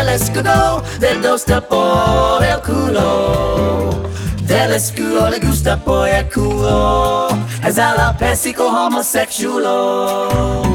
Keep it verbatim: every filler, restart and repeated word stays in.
escudo, del gusta por el culo. Del escudo le gusta por el culo. Es alopecia homosexual.